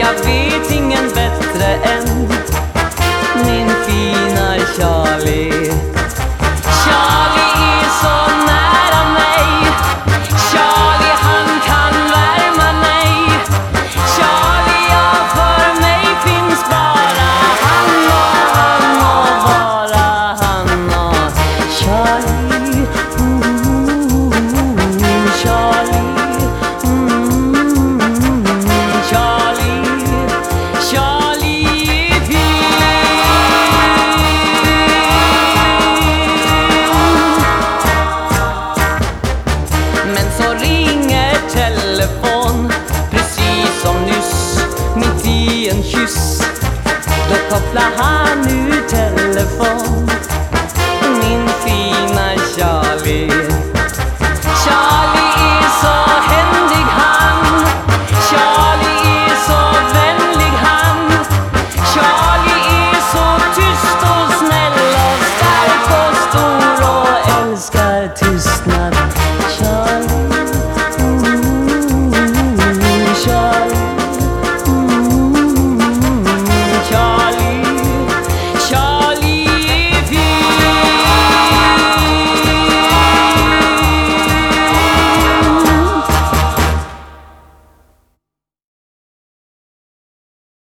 Jag vet ingen bättre än min fina Charlie. Charlie är så nära mig. Charlie, han kan värma mig. Charlie, ja, för mig finns bara han och bara han och Charlie. Charlie. Men så ringer telefon, precis som nyss, mitt i en kyss. Då kopplar han ut